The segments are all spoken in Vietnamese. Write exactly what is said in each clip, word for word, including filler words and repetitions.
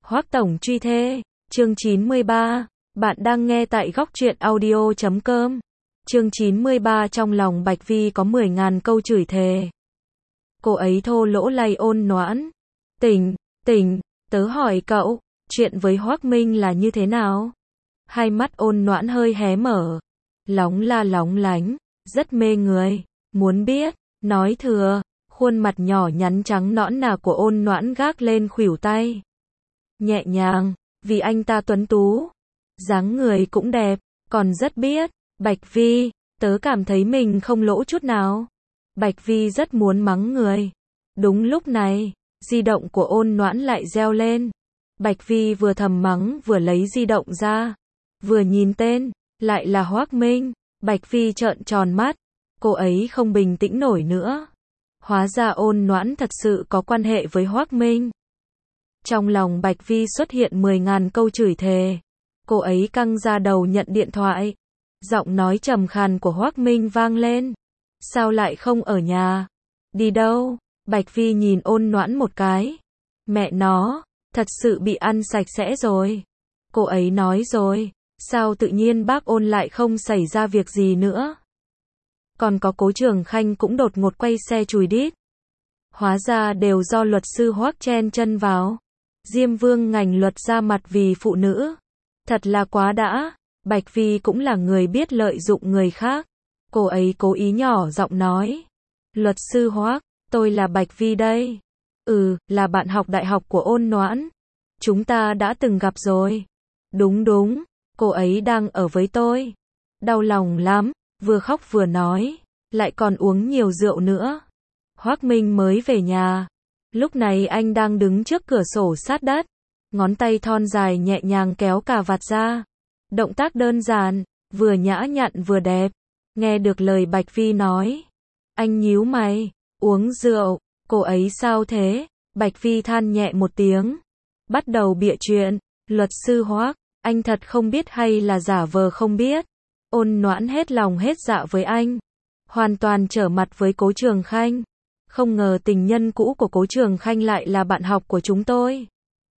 Hoắc Tổng truy thê, chương chín mươi ba, bạn đang nghe tại góc truyện audio chấm com. Chương chín mươi ba trong lòng Bạch Vi có mười ngàn câu chửi thề. Cô ấy thô lỗ lay Ôn Noãn. Tỉnh, tỉnh, tớ hỏi cậu, chuyện với Hoắc Minh là như thế nào? Hai mắt Ôn Noãn hơi hé mở, lóng la lóng lánh, rất mê người, muốn biết, nói thừa, khuôn mặt nhỏ nhắn trắng nõn nà của Ôn Noãn gác lên khuỷu tay. Nhẹ nhàng, vì anh ta tuấn tú, dáng người cũng đẹp, còn rất biết, Bạch Vi, tớ cảm thấy mình không lỗ chút nào. Bạch Vi rất muốn mắng người. Đúng lúc này, di động của Ôn Noãn lại reo lên. Bạch Vi vừa thầm mắng vừa lấy di động ra, vừa nhìn tên, lại là Hoắc Minh. Bạch Vi trợn tròn mắt, cô ấy không bình tĩnh nổi nữa. Hóa ra Ôn Noãn thật sự có quan hệ với Hoắc Minh. Trong lòng Bạch Vi xuất hiện mười ngàn câu chửi thề. Cô ấy căng ra đầu nhận điện thoại. Giọng nói trầm khàn của Hoắc Minh vang lên. Sao lại không ở nhà? Đi đâu? Bạch Vi nhìn Ôn Noãn một cái. Mẹ nó, thật sự bị ăn sạch sẽ rồi. Cô ấy nói rồi, sao tự nhiên bác Ôn lại không xảy ra việc gì nữa? Còn có Cố Trường Khanh cũng đột ngột quay xe chùi đít. Hóa ra đều do luật sư Hoắc chen chân vào. Diêm Vương ngành luật ra mặt vì phụ nữ. Thật là quá đã. Bạch Vi cũng là người biết lợi dụng người khác. Cô ấy cố ý nhỏ giọng nói. Luật sư Hoắc, tôi là Bạch Vi đây. Ừ, là bạn học đại học của Ôn Noãn. Chúng ta đã từng gặp rồi. Đúng đúng, cô ấy đang ở với tôi. Đau lòng lắm, vừa khóc vừa nói, lại còn uống nhiều rượu nữa. Hoắc Minh mới về nhà. Lúc này anh đang đứng trước cửa sổ sát đất. Ngón tay thon dài nhẹ nhàng kéo cà vạt ra. Động tác đơn giản, vừa nhã nhặn vừa đẹp. Nghe được lời Bạch Vi nói. Anh nhíu mày, uống rượu, cô ấy sao thế? Bạch Vi than nhẹ một tiếng. Bắt đầu bịa chuyện, luật sư Hoắc, anh thật không biết hay là giả vờ không biết. Ôn Noãn hết lòng hết dạ với anh. Hoàn toàn trở mặt với Cố Trường Khanh. Không ngờ tình nhân cũ của Cố Trường Khanh lại là bạn học của chúng tôi.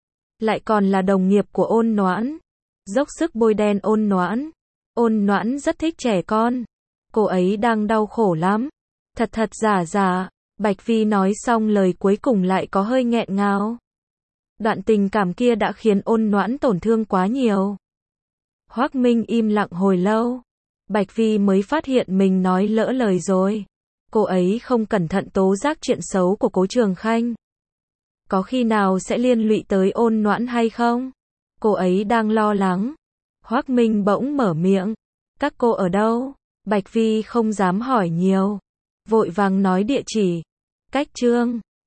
Lại còn là đồng nghiệp của Ôn Noãn. Dốc sức bôi đen Ôn Noãn. Ôn Noãn rất thích trẻ con. Cô ấy đang đau khổ lắm. Thật thật giả giả. Bạch Vi nói xong lời cuối cùng lại có hơi nghẹn ngào. Đoạn tình cảm kia đã khiến Ôn Noãn tổn thương quá nhiều. Hoắc Minh im lặng hồi lâu. Bạch Vi mới phát hiện mình nói lỡ lời rồi. Cô ấy không cẩn thận tố giác chuyện xấu của Cố Trường Khanh. Có khi nào sẽ liên lụy tới Ôn Noãn hay không? Cô ấy đang lo lắng. Hoắc Minh bỗng mở miệng. Các cô ở đâu? Bạch Vi không dám hỏi nhiều. Vội vàng nói địa chỉ. Cách Trương.